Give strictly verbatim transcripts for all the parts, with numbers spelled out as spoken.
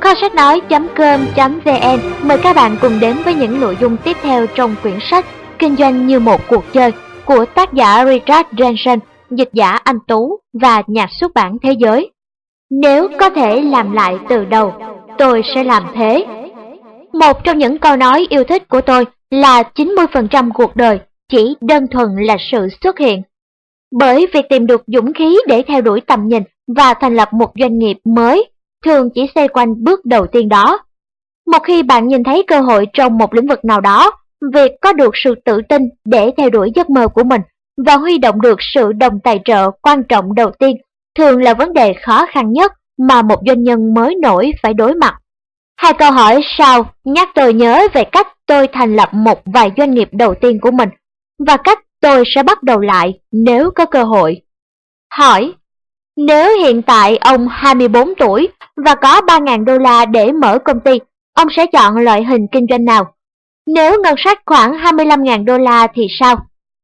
Kho sách nói chấm com chấm vn mời các bạn cùng đến với những nội dung tiếp theo trong quyển sách Kinh doanh như một cuộc chơi của tác giả Richard Branson, dịch giả Anh Tú và nhà xuất bản Thế Giới. Nếu có thể làm lại từ đầu, tôi sẽ làm thế. Một trong những câu nói yêu thích của tôi là chín mươi phần trăm cuộc đời chỉ đơn thuần là sự xuất hiện. Bởi việc tìm được dũng khí để theo đuổi tầm nhìn và thành lập một doanh nghiệp mới thường chỉ xoay quanh bước đầu tiên đó. Một khi bạn nhìn thấy cơ hội trong một lĩnh vực nào đó, việc có được sự tự tin để theo đuổi giấc mơ của mình và huy động được sự đồng tài trợ quan trọng đầu tiên thường là vấn đề khó khăn nhất mà một doanh nhân mới nổi phải đối mặt. Hai câu hỏi sau nhắc tôi nhớ về cách tôi thành lập một vài doanh nghiệp đầu tiên của mình và cách tôi sẽ bắt đầu lại nếu có cơ hội. Hỏi: nếu hiện tại ông hai mươi bốn tuổi và có ba nghìn đô la để mở công ty, ông sẽ chọn loại hình kinh doanh nào? Nếu ngân sách khoảng hai mươi lăm nghìn đô la thì sao?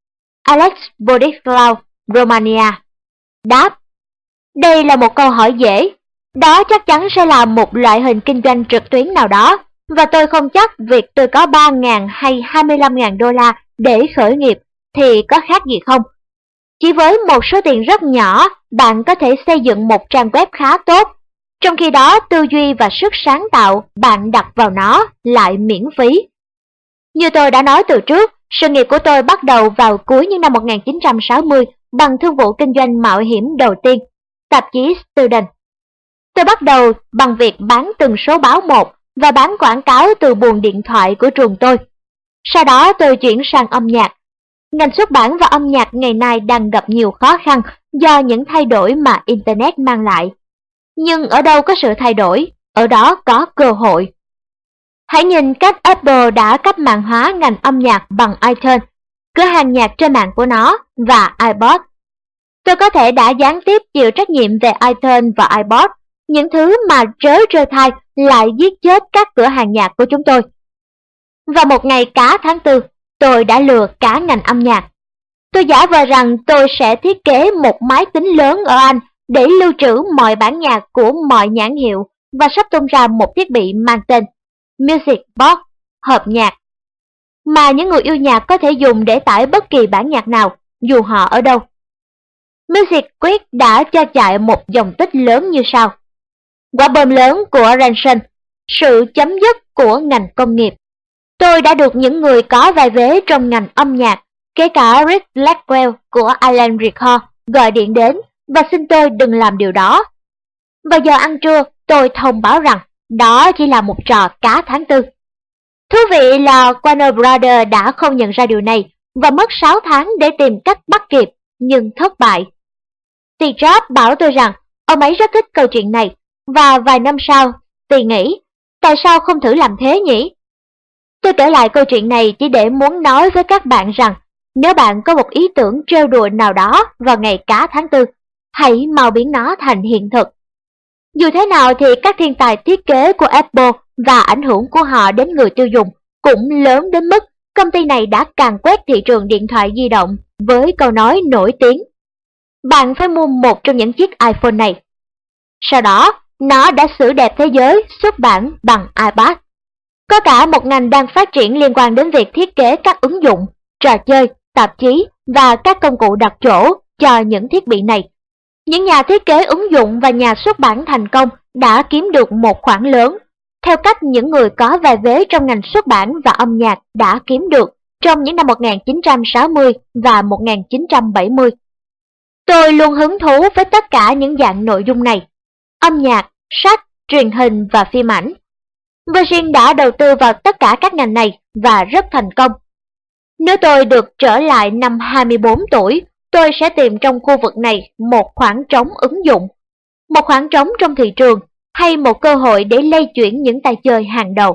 Alex Bodislav, Romania. Đáp: đây là một câu hỏi dễ. Đó chắc chắn sẽ là một loại hình kinh doanh trực tuyến nào đó, và tôi không chắc việc tôi có ba nghìn hay hai mươi lăm nghìn đô la để khởi nghiệp thì có khác gì không. Chỉ với một số tiền rất nhỏ, bạn có thể xây dựng một trang web khá tốt, trong khi đó tư duy và sức sáng tạo bạn đặt vào nó lại miễn phí. Như tôi đã nói từ trước, sự nghiệp của tôi bắt đầu vào cuối những năm một nghìn chín trăm sáu mươi bằng thương vụ kinh doanh mạo hiểm đầu tiên, tạp chí Student. Tôi bắt đầu bằng việc bán từng số báo một và bán quảng cáo từ buồng điện thoại của trường tôi. Sau đó tôi chuyển sang âm nhạc. Ngành xuất bản và âm nhạc ngày nay đang gặp nhiều khó khăn do những thay đổi mà Internet mang lại. Nhưng ở đâu có sự thay đổi, ở đó có cơ hội. Hãy nhìn cách Apple đã cấp mạng hóa ngành âm nhạc bằng iTunes, cửa hàng nhạc trên mạng của nó, và iPod. Tôi có thể đã gián tiếp chịu trách nhiệm về iTunes và iPod, những thứ mà trớ trêu thai lại giết chết các cửa hàng nhạc của chúng tôi. Vào một ngày cá tháng tư, tôi đã lừa cả ngành âm nhạc. Tôi giả vờ rằng tôi sẽ thiết kế một máy tính lớn ở Anh để lưu trữ mọi bản nhạc của mọi nhãn hiệu và sắp tung ra một thiết bị mang tên Music Box, hộp nhạc, mà những người yêu nhạc có thể dùng để tải bất kỳ bản nhạc nào, dù họ ở đâu. Music Quick đã cho chạy một dòng tích lớn như sau: quả bom lớn của Ranson, sự chấm dứt của ngành công nghiệp. Tôi đã được những người có vai vế trong ngành âm nhạc, kể cả Rick Blackwell của Island Records, gọi điện đến và xin tôi đừng làm điều đó. Vào giờ ăn trưa, tôi thông báo rằng đó chỉ là một trò cá tháng tư. Thú vị là Warner Brothers đã không nhận ra điều này và mất sáu tháng để tìm cách bắt kịp, nhưng thất bại. Steve Jobs bảo tôi rằng ông ấy rất thích câu chuyện này, và vài năm sau, Steve nghĩ, tại sao không thử làm thế nhỉ? Tôi kể lại câu chuyện này chỉ để muốn nói với các bạn rằng nếu bạn có một ý tưởng trêu đùa nào đó vào ngày cá tháng tư, hãy mau biến nó thành hiện thực. Dù thế nào thì các thiên tài thiết kế của Apple và ảnh hưởng của họ đến người tiêu dùng cũng lớn đến mức công ty này đã càn quét thị trường điện thoại di động với câu nói nổi tiếng: bạn phải mua một trong những chiếc iPhone này. Sau đó, nó đã xử đẹp thế giới xuất bản bằng iPad. Có cả một ngành đang phát triển liên quan đến việc thiết kế các ứng dụng, trò chơi, tạp chí và các công cụ đặt chỗ cho những thiết bị này. Những nhà thiết kế ứng dụng và nhà xuất bản thành công đã kiếm được một khoản lớn, theo cách những người có vai vế trong ngành xuất bản và âm nhạc đã kiếm được trong những năm một nghìn chín trăm sáu mươi và một nghìn chín trăm bảy mươi. Tôi luôn hứng thú với tất cả những dạng nội dung này: âm nhạc, sách, truyền hình và phim ảnh. Virgin đã đầu tư vào tất cả các ngành này và rất thành công. Nếu tôi được trở lại năm hai mươi bốn tuổi, tôi sẽ tìm trong khu vực này một khoảng trống ứng dụng, một khoảng trống trong thị trường hay một cơ hội để lay chuyển những tay chơi hàng đầu.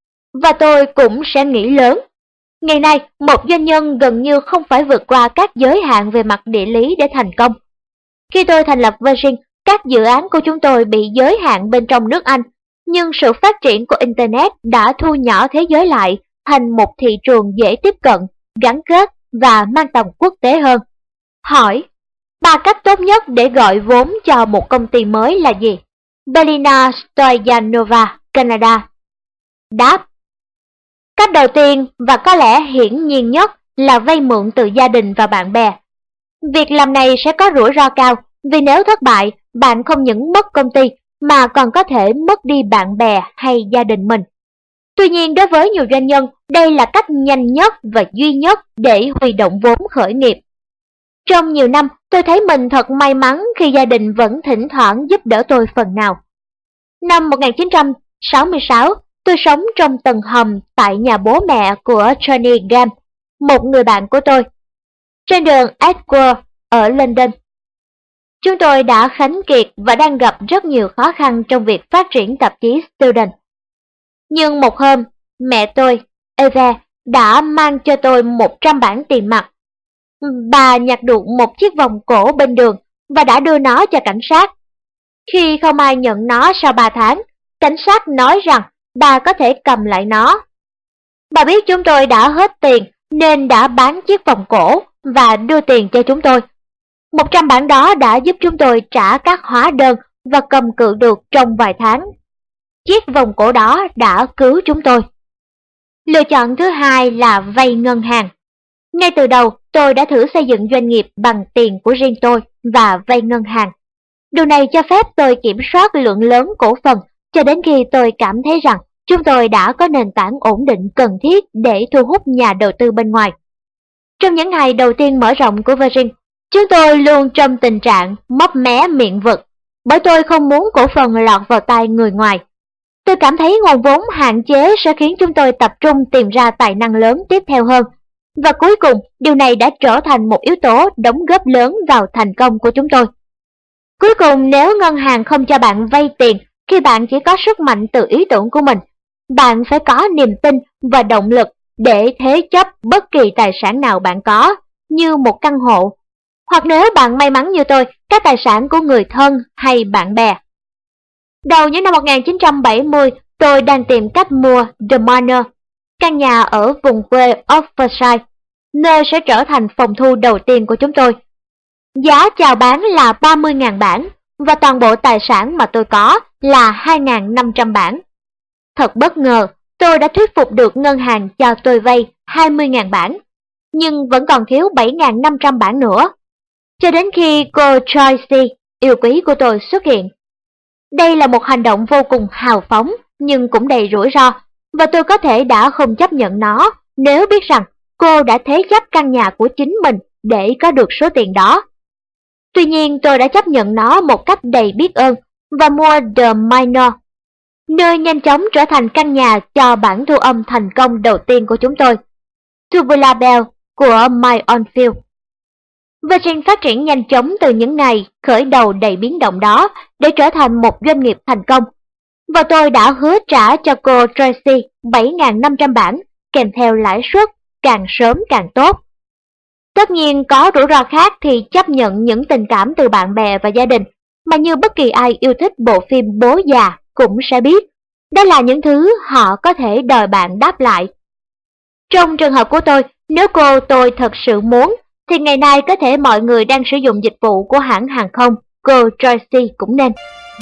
Và tôi cũng sẽ nghĩ lớn. Ngày nay, một doanh nhân gần như không phải vượt qua các giới hạn về mặt địa lý để thành công. Khi tôi thành lập Virgin, các dự án của chúng tôi bị giới hạn bên trong nước Anh, nhưng sự phát triển của Internet đã thu nhỏ thế giới lại thành một thị trường dễ tiếp cận, gắn kết và mang tầm quốc tế hơn. Hỏi: ba cách tốt nhất để gọi vốn cho một công ty mới là gì? Belina Stoyanova, Canada. Đáp: cách đầu tiên và có lẽ hiển nhiên nhất là vay mượn từ gia đình và bạn bè. Việc làm này sẽ có rủi ro cao, vì nếu thất bại, bạn không những mất công ty mà còn có thể mất đi bạn bè hay gia đình mình. Tuy nhiên, đối với nhiều doanh nhân, đây là cách nhanh nhất và duy nhất để huy động vốn khởi nghiệp. Trong nhiều năm, tôi thấy mình thật may mắn khi gia đình vẫn thỉnh thoảng giúp đỡ tôi phần nào. Năm một nghìn chín trăm sáu mươi sáu, tôi sống trong tầng hầm tại nhà bố mẹ của Johnny Gam, một người bạn của tôi, trên đường Edgeworth ở London. Chúng tôi đã khánh kiệt và đang gặp rất nhiều khó khăn trong việc phát triển tạp chí Student. Nhưng một hôm, mẹ tôi, Eva, đã mang cho tôi một trăm bảng tiền mặt. Bà nhặt được một chiếc vòng cổ bên đường và đã đưa nó cho cảnh sát. Khi không ai nhận nó sau ba tháng, cảnh sát nói rằng bà có thể cầm lại nó. Bà biết chúng tôi đã hết tiền nên đã bán chiếc vòng cổ và đưa tiền cho chúng tôi. Một trăm bảng đó đã giúp chúng tôi trả các hóa đơn và cầm cự được trong vài tháng. Chiếc vòng cổ đó đã cứu chúng tôi. Lựa chọn thứ hai là vay ngân hàng. Ngay từ đầu, tôi đã thử xây dựng doanh nghiệp bằng tiền của riêng tôi và vay ngân hàng. Điều này cho phép tôi kiểm soát lượng lớn cổ phần cho đến khi tôi cảm thấy rằng chúng tôi đã có nền tảng ổn định cần thiết để thu hút nhà đầu tư bên ngoài. Trong những ngày đầu tiên mở rộng của Virgin, chúng tôi luôn trong tình trạng mấp mé miệng vực, bởi tôi không muốn cổ phần lọt vào tay người ngoài. Tôi cảm thấy nguồn vốn hạn chế sẽ khiến chúng tôi tập trung tìm ra tài năng lớn tiếp theo hơn. Và cuối cùng, điều này đã trở thành một yếu tố đóng góp lớn vào thành công của chúng tôi. Cuối cùng, nếu ngân hàng không cho bạn vay tiền khi bạn chỉ có sức mạnh từ ý tưởng của mình, bạn phải có niềm tin và động lực để thế chấp bất kỳ tài sản nào bạn có, như một căn hộ, hoặc nếu bạn may mắn như tôi, các tài sản của người thân hay bạn bè. Đầu những năm một nghìn chín trăm bảy mươi, tôi đang tìm cách mua The Manor, căn nhà ở vùng quê Oxfordshire, nơi sẽ trở thành phòng thu đầu tiên của chúng tôi. Giá chào bán là ba mươi nghìn bảng, và toàn bộ tài sản mà tôi có là hai nghìn năm trăm bảng. Thật bất ngờ, tôi đã thuyết phục được ngân hàng cho tôi vay hai mươi nghìn bảng, nhưng vẫn còn thiếu bảy nghìn năm trăm bảng nữa. Cho đến khi cô Tracy, yêu quý của tôi, xuất hiện. Đây là một hành động vô cùng hào phóng nhưng cũng đầy rủi ro, và tôi có thể đã không chấp nhận nó nếu biết rằng cô đã thế chấp căn nhà của chính mình để có được số tiền đó. Tuy nhiên, tôi đã chấp nhận nó một cách đầy biết ơn và mua The Manor, nơi nhanh chóng trở thành căn nhà cho bản thu âm thành công đầu tiên của chúng tôi, Tubular Bell của My Own Field. Virgin phát triển nhanh chóng từ những ngày khởi đầu đầy biến động đó để trở thành một doanh nghiệp thành công, và tôi đã hứa trả cho cô Tracy bảy nghìn năm trăm bảng kèm theo lãi suất càng sớm càng tốt. Tất nhiên có rủi ro khác thì chấp nhận những tình cảm từ bạn bè và gia đình, mà như bất kỳ ai yêu thích bộ phim Bố Già cũng sẽ biết, đó là những thứ họ có thể đòi bạn đáp lại. Trong trường hợp của tôi, nếu cô tôi thật sự muốn, thì ngày nay có thể mọi người đang sử dụng dịch vụ của hãng hàng không, cô Tracy cũng nên.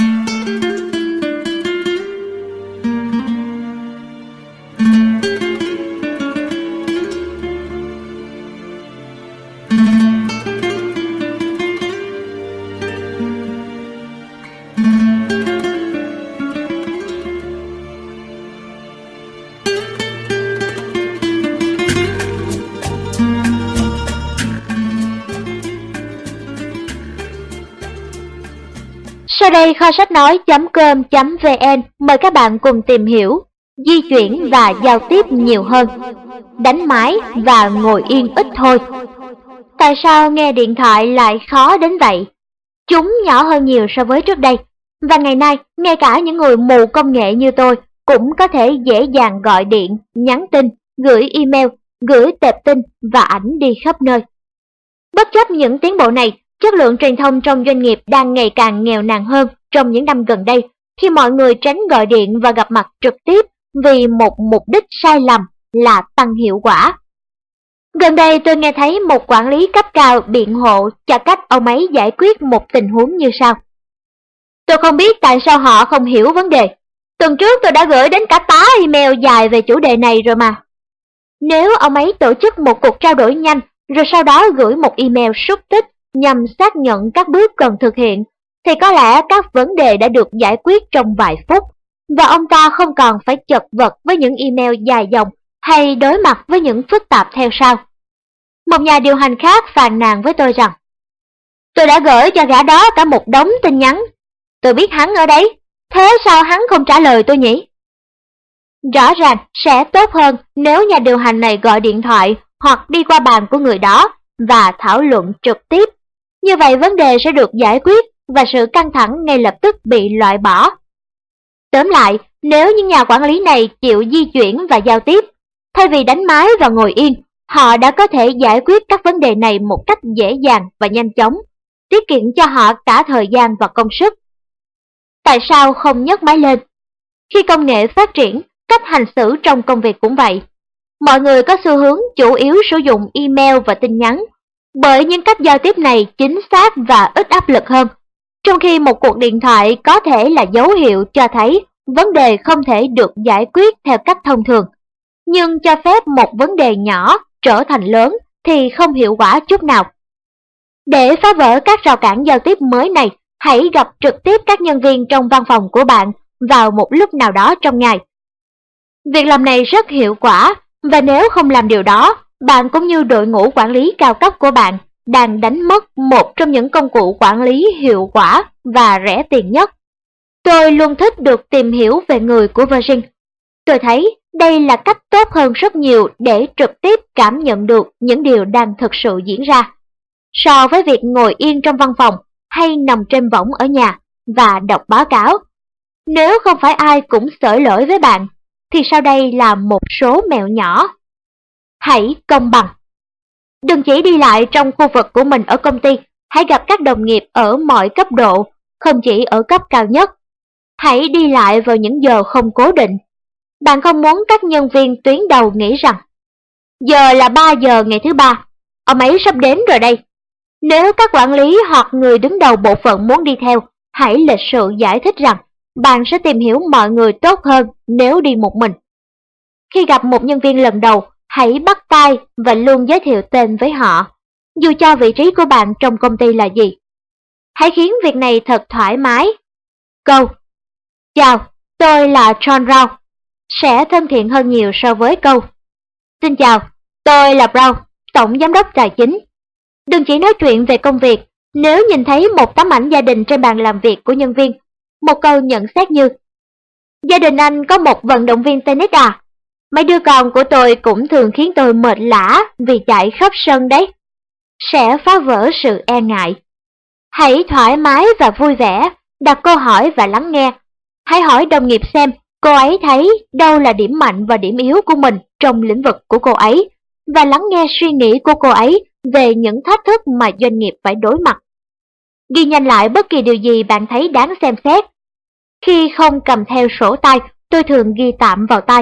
Sau đây kho sách nói chấm com chấm vn mời các bạn cùng tìm hiểu di chuyển và giao tiếp nhiều hơn, đánh máy và ngồi yên ít thôi. Tại sao nghe điện thoại lại khó đến vậy? Chúng nhỏ hơn nhiều so với trước đây, và ngày nay ngay cả những người mù công nghệ như tôi cũng có thể dễ dàng gọi điện, nhắn tin, gửi email, gửi tệp tin và ảnh đi khắp nơi. Bất chấp những tiến bộ này, chất lượng truyền thông trong doanh nghiệp đang ngày càng nghèo nàn hơn trong những năm gần đây, khi mọi người tránh gọi điện và gặp mặt trực tiếp vì một mục đích sai lầm là tăng hiệu quả. Gần đây tôi nghe thấy một quản lý cấp cao biện hộ cho cách ông ấy giải quyết một tình huống như sau. Tôi không biết tại sao họ không hiểu vấn đề. Tuần trước tôi đã gửi đến cả tá email dài về chủ đề này rồi mà. Nếu ông ấy tổ chức một cuộc trao đổi nhanh, rồi sau đó gửi một email xúc tích nhằm xác nhận các bước cần thực hiện, thì có lẽ các vấn đề đã được giải quyết trong vài phút, và ông ta không còn phải chật vật với những email dài dòng hay đối mặt với những phức tạp theo sau. Một nhà điều hành khác phàn nàn với tôi rằng, tôi đã gửi cho gã đó cả một đống tin nhắn. Tôi biết hắn ở đấy, thế sao hắn không trả lời tôi nhỉ? Rõ ràng sẽ tốt hơn nếu nhà điều hành này gọi điện thoại hoặc đi qua bàn của người đó và thảo luận trực tiếp. Như vậy vấn đề sẽ được giải quyết và sự căng thẳng ngay lập tức bị loại bỏ. Tóm lại, nếu những nhà quản lý này chịu di chuyển và giao tiếp, thay vì đánh máy và ngồi yên, họ đã có thể giải quyết các vấn đề này một cách dễ dàng và nhanh chóng, tiết kiệm cho họ cả thời gian và công sức. Tại sao không nhấc máy lên? Khi công nghệ phát triển, cách hành xử trong công việc cũng vậy. Mọi người có xu hướng chủ yếu sử dụng email và tin nhắn, bởi những cách giao tiếp này chính xác và ít áp lực hơn, trong khi một cuộc điện thoại có thể là dấu hiệu cho thấy vấn đề không thể được giải quyết theo cách thông thường, nhưng cho phép một vấn đề nhỏ trở thành lớn thì không hiệu quả chút nào. Để phá vỡ các rào cản giao tiếp mới này, hãy gặp trực tiếp các nhân viên trong văn phòng của bạn vào một lúc nào đó trong ngày. Việc làm này rất hiệu quả, và nếu không làm điều đó, bạn cũng như đội ngũ quản lý cao cấp của bạn đang đánh mất một trong những công cụ quản lý hiệu quả và rẻ tiền nhất. Tôi luôn thích được tìm hiểu về người của Virgin. Tôi thấy đây là cách tốt hơn rất nhiều để trực tiếp cảm nhận được những điều đang thực sự diễn ra, so với việc ngồi yên trong văn phòng hay nằm trên võng ở nhà và đọc báo cáo. Nếu không phải ai cũng xởi lỗi với bạn, thì sau đây là một số mẹo nhỏ. Hãy công bằng. Đừng chỉ đi lại trong khu vực của mình ở công ty, hãy gặp các đồng nghiệp ở mọi cấp độ, không chỉ ở cấp cao nhất. Hãy đi lại vào những giờ không cố định. Bạn không muốn các nhân viên tuyến đầu nghĩ rằng, giờ là ba giờ ngày thứ ba, ông ấy sắp đến rồi đây. Nếu các quản lý hoặc người đứng đầu bộ phận muốn đi theo, hãy lịch sự giải thích rằng bạn sẽ tìm hiểu mọi người tốt hơn nếu đi một mình. Khi gặp một nhân viên lần đầu, hãy bắt tay và luôn giới thiệu tên với họ, dù cho vị trí của bạn trong công ty là gì. Hãy khiến việc này thật thoải mái. Câu chào, tôi là John Brown sẽ thân thiện hơn nhiều so với câu xin chào, tôi là Brown, tổng giám đốc tài chính. Đừng chỉ nói chuyện về công việc. Nếu nhìn thấy một tấm ảnh gia đình trên bàn làm việc của nhân viên, một câu nhận xét như gia đình anh có một vận động viên tennis à? Mấy đứa con của tôi cũng thường khiến tôi mệt lả vì chạy khắp sân đấy, sẽ phá vỡ sự e ngại. Hãy thoải mái và vui vẻ, đặt câu hỏi và lắng nghe. Hãy hỏi đồng nghiệp xem cô ấy thấy đâu là điểm mạnh và điểm yếu của mình trong lĩnh vực của cô ấy, và lắng nghe suy nghĩ của cô ấy về những thách thức mà doanh nghiệp phải đối mặt. Ghi nhanh lại bất kỳ điều gì bạn thấy đáng xem xét. Khi không cầm theo sổ tay, tôi thường ghi tạm vào tay.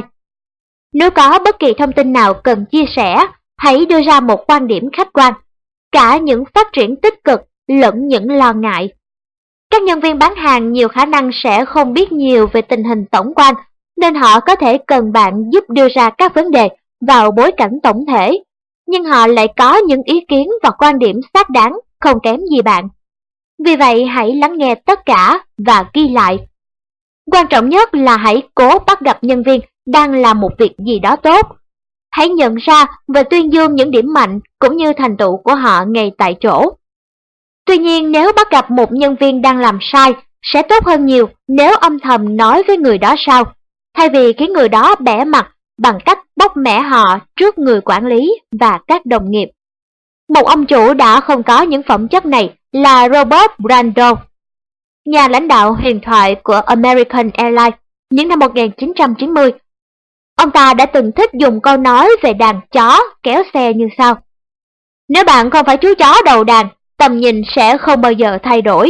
Nếu có bất kỳ thông tin nào cần chia sẻ, hãy đưa ra một quan điểm khách quan, cả những phát triển tích cực lẫn những lo ngại. Các nhân viên bán hàng nhiều khả năng sẽ không biết nhiều về tình hình tổng quan, nên họ có thể cần bạn giúp đưa ra các vấn đề vào bối cảnh tổng thể, nhưng họ lại có những ý kiến và quan điểm xác đáng không kém gì bạn. Vì vậy hãy lắng nghe tất cả và ghi lại. Quan trọng nhất là hãy cố bắt gặp nhân viên đang làm một việc gì đó tốt. Hãy nhận ra và tuyên dương những điểm mạnh cũng như thành tựu của họ ngay tại chỗ. Tuy nhiên, nếu bắt gặp một nhân viên đang làm sai, sẽ tốt hơn nhiều nếu âm thầm nói với người đó sau, thay vì khiến người đó bẽ mặt bằng cách bóc mẽ họ trước người quản lý và các đồng nghiệp. Một ông chủ đã không có những phẩm chất này là Robert Brando, nhà lãnh đạo huyền thoại của American Airlines những năm một nghìn chín trăm chín mươi. Ông ta đã từng thích dùng câu nói về đàn chó kéo xe như sau: nếu bạn không phải chú chó đầu đàn, tầm nhìn sẽ không bao giờ thay đổi.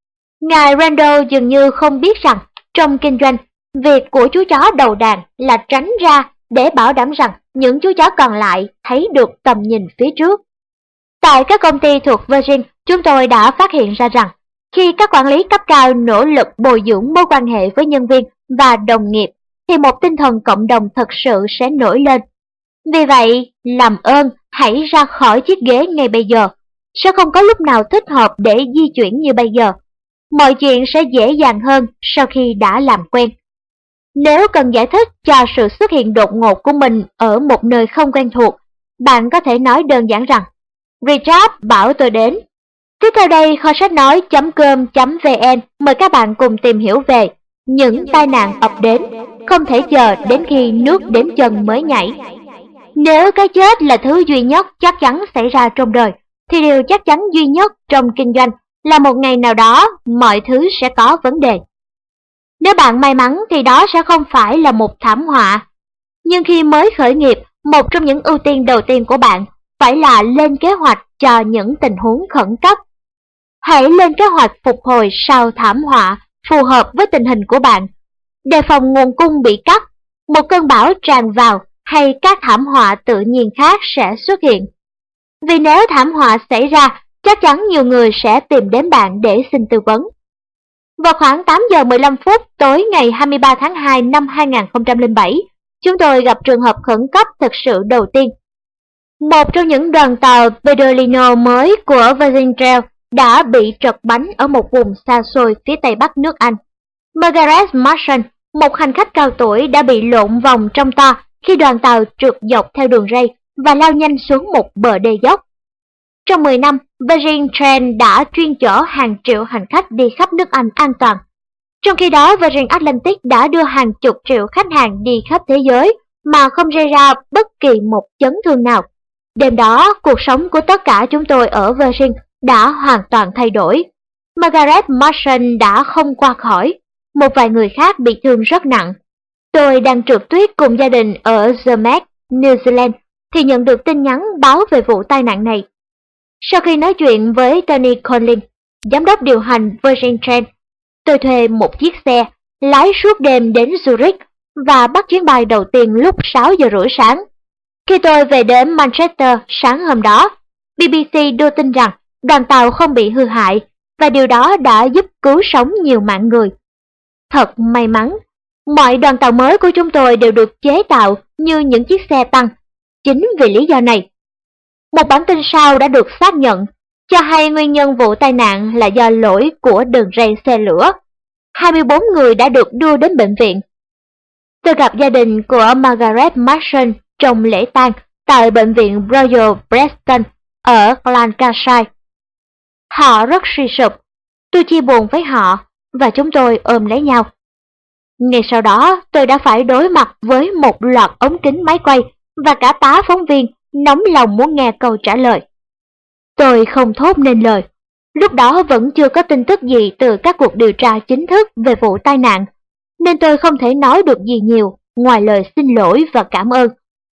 Ngài Brando dường như không biết rằng trong kinh doanh, việc của chú chó đầu đàn là tránh ra để bảo đảm rằng những chú chó còn lại thấy được tầm nhìn phía trước. Tại các công ty thuộc Virgin, chúng tôi đã phát hiện ra rằng Khi các quản lý cấp cao nỗ lực bồi dưỡng mối quan hệ với nhân viên và đồng nghiệp, thì một tinh thần cộng đồng thật sự sẽ nổi lên. Vì vậy, làm ơn hãy ra khỏi chiếc ghế ngay bây giờ. Sẽ không có lúc nào thích hợp để di chuyển như bây giờ. Mọi chuyện sẽ dễ dàng hơn sau khi đã làm quen. Nếu cần giải thích cho sự xuất hiện đột ngột của mình ở một nơi không quen thuộc, bạn có thể nói đơn giản rằng Richard bảo tôi đến. Tiếp theo đây, kho sách nói chấm com chấm vn mời các bạn cùng tìm hiểu về những tai nạn ập đến, không thể chờ đến khi nước đến chân mới nhảy. Nếu cái chết là thứ duy nhất chắc chắn xảy ra trong đời, thì điều chắc chắn duy nhất trong kinh doanh là một ngày nào đó mọi thứ sẽ có vấn đề. Nếu bạn may mắn thì đó sẽ không phải là một thảm họa. Nhưng khi mới khởi nghiệp, một trong những ưu tiên đầu tiên của bạn phải là lên kế hoạch cho những tình huống khẩn cấp. Hãy lên kế hoạch phục hồi sau thảm họa phù hợp với tình hình của bạn. Đề phòng nguồn cung bị cắt, một cơn bão tràn vào hay các thảm họa tự nhiên khác sẽ xuất hiện. Vì nếu thảm họa xảy ra, chắc chắn nhiều người sẽ tìm đến bạn để xin tư vấn. Vào khoảng tám giờ mười lăm phút tối ngày hai mươi ba tháng hai năm hai nghìn không trăm lẻ bảy, chúng tôi gặp trường hợp khẩn cấp thực sự đầu tiên. Một trong những đoàn tàu Pedrolino mới của Virgin Trail đã bị trật bánh ở một vùng xa xôi phía tây bắc nước Anh. Margaret Marshall, một hành khách cao tuổi, đã bị lộn vòng trong to khi đoàn tàu trượt dọc theo đường ray và lao nhanh xuống một bờ đê dốc. Trong mười năm, Virgin Train đã chuyên chở hàng triệu hành khách đi khắp nước Anh an toàn. Trong khi đó, Virgin Atlantic đã đưa hàng chục triệu khách hàng đi khắp thế giới mà không gây ra bất kỳ một chấn thương nào. Đêm đó, cuộc sống của tất cả chúng tôi ở Virgin đã hoàn toàn thay đổi. Margaret Marshall đã không qua khỏi, một vài người khác bị thương rất nặng. Tôi đang trượt tuyết cùng gia đình ở Zermatt, New Zealand, thì nhận được tin nhắn báo về vụ tai nạn này. Sau khi nói chuyện với Tony Conlin, giám đốc điều hành Virgin Train, tôi thuê một chiếc xe, lái suốt đêm đến Zurich và bắt chuyến bay đầu tiên lúc sáu giờ rưỡi sáng. Khi tôi về đến Manchester sáng hôm đó, bê bê xê đưa tin rằng đoàn tàu không bị hư hại và điều đó đã giúp cứu sống nhiều mạng người. Thật may mắn, mọi đoàn tàu mới của chúng tôi đều được chế tạo như những chiếc xe tăng. Chính vì lý do này, một bản tin sau đã được xác nhận, cho hay nguyên nhân vụ tai nạn là do lỗi của đường ray xe lửa. hai mươi bốn người đã được đưa đến bệnh viện. Tôi gặp gia đình của Margaret Marshall trong lễ tang tại bệnh viện Royal Preston ở Lancashire. Họ rất suy sụp, tôi chia buồn với họ và chúng tôi ôm lấy nhau. Ngay sau đó, tôi đã phải đối mặt với một loạt ống kính máy quay và cả tá phóng viên nóng lòng muốn nghe câu trả lời. Tôi không thốt nên lời. Lúc đó vẫn chưa có tin tức gì từ các cuộc điều tra chính thức về vụ tai nạn, nên tôi không thể nói được gì nhiều ngoài lời xin lỗi và cảm ơn.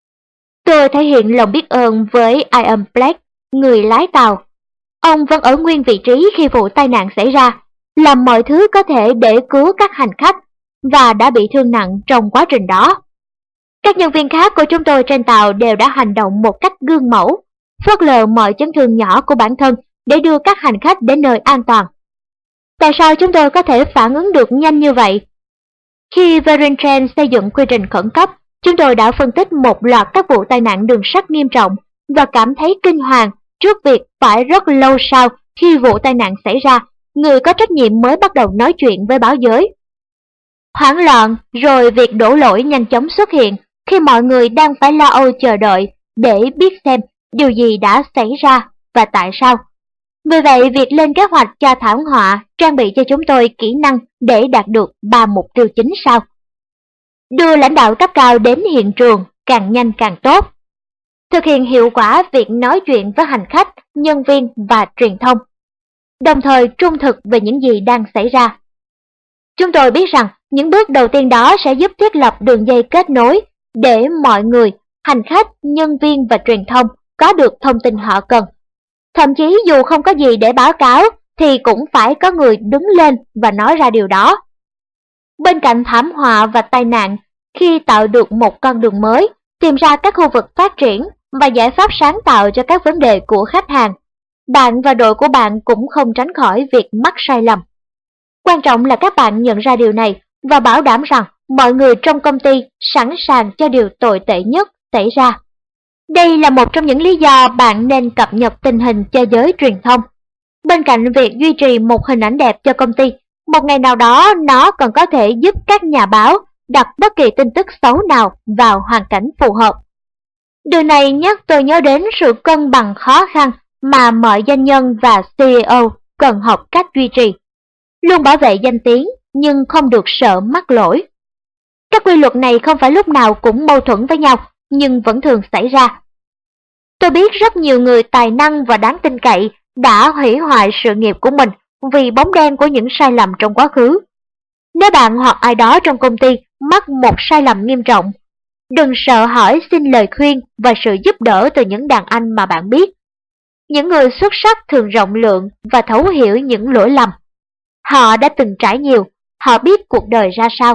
Tôi thể hiện lòng biết ơn với Ian Black, người lái tàu. Ông vẫn ở nguyên vị trí khi vụ tai nạn xảy ra, làm mọi thứ có thể để cứu các hành khách và đã bị thương nặng trong quá trình đó. Các nhân viên khác của chúng tôi trên tàu đều đã hành động một cách gương mẫu, phớt lờ mọi chấn thương nhỏ của bản thân để đưa các hành khách đến nơi an toàn. Tại sao chúng tôi có thể phản ứng được nhanh như vậy? Khi Virgin Train xây dựng quy trình khẩn cấp, chúng tôi đã phân tích một loạt các vụ tai nạn đường sắt nghiêm trọng và cảm thấy kinh hoàng trước việc phải rất lâu sau khi vụ tai nạn xảy ra, người có trách nhiệm mới bắt đầu nói chuyện với báo giới. Hoảng loạn rồi việc đổ lỗi nhanh chóng xuất hiện khi mọi người đang phải lo âu chờ đợi để biết xem điều gì đã xảy ra và tại sao. Vì vậy, việc lên kế hoạch cho thảm họa trang bị cho chúng tôi kỹ năng để đạt được ba mục tiêu chính sau. Đưa lãnh đạo cấp cao đến hiện trường càng nhanh càng tốt. Thực hiện hiệu quả việc nói chuyện với hành khách, nhân viên và truyền thông. Đồng thời trung thực về những gì đang xảy ra. Chúng tôi biết rằng những bước đầu tiên đó sẽ giúp thiết lập đường dây kết nối để mọi người, hành khách, nhân viên và truyền thông có được thông tin họ cần. Thậm chí dù không có gì để báo cáo thì cũng phải có người đứng lên và nói ra điều đó. Bên cạnh thảm họa và tai nạn, khi tạo được một con đường mới, tìm ra các khu vực phát triển và giải pháp sáng tạo cho các vấn đề của khách hàng, bạn và đội của bạn cũng không tránh khỏi việc mắc sai lầm. Quan trọng là các bạn nhận ra điều này và bảo đảm rằng mọi người trong công ty sẵn sàng cho điều tồi tệ nhất xảy ra. Đây là một trong những lý do bạn nên cập nhật tình hình cho giới truyền thông. Bên cạnh việc duy trì một hình ảnh đẹp cho công ty, một ngày nào đó nó còn có thể giúp các nhà báo đặt bất kỳ tin tức xấu nào vào hoàn cảnh phù hợp. Điều này nhắc tôi nhớ đến sự cân bằng khó khăn mà mọi doanh nhân và xê e ô cần học cách duy trì. Luôn bảo vệ danh tiếng nhưng không được sợ mắc lỗi. Các quy luật này không phải lúc nào cũng mâu thuẫn với nhau, nhưng vẫn thường xảy ra. Tôi biết rất nhiều người tài năng và đáng tin cậy đã hủy hoại sự nghiệp của mình vì bóng đen của những sai lầm trong quá khứ. Nếu bạn hoặc ai đó trong công ty mắc một sai lầm nghiêm trọng, đừng sợ hỏi xin lời khuyên và sự giúp đỡ từ những đàn anh mà bạn biết. Những người xuất sắc thường rộng lượng và thấu hiểu những lỗi lầm. Họ đã từng trải nhiều, họ biết cuộc đời ra sao.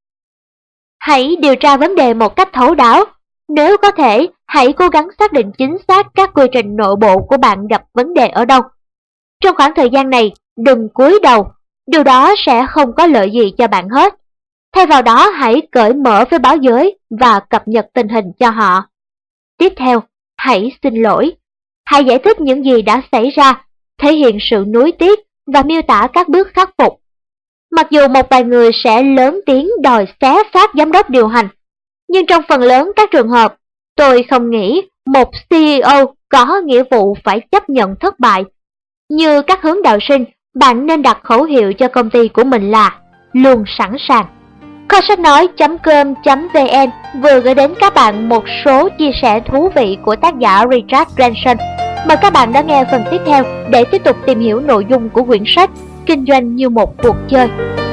Hãy điều tra vấn đề một cách thấu đáo. Nếu có thể, hãy cố gắng xác định chính xác các quy trình nội bộ của bạn gặp vấn đề ở đâu. Trong khoảng thời gian này, đừng cúi đầu, điều đó sẽ không có lợi gì cho bạn hết. Thay vào đó, hãy cởi mở với báo giới và cập nhật tình hình cho họ. Tiếp theo, hãy xin lỗi. Hãy giải thích những gì đã xảy ra, thể hiện sự nuối tiếc và miêu tả các bước khắc phục. Mặc dù một vài người sẽ lớn tiếng đòi xé xác giám đốc điều hành, nhưng trong phần lớn các trường hợp, tôi không nghĩ một xê e ô có nghĩa vụ phải chấp nhận thất bại. Như các hướng đạo sinh, bạn nên đặt khẩu hiệu cho công ty của mình là luôn sẵn sàng. Kho sách nói chấm com chấm vn vừa gửi đến các bạn một số chia sẻ thú vị của tác giả Richard Branson. Mời các bạn đón nghe phần tiếp theo để tiếp tục tìm hiểu nội dung của quyển sách Kinh doanh như một cuộc chơi.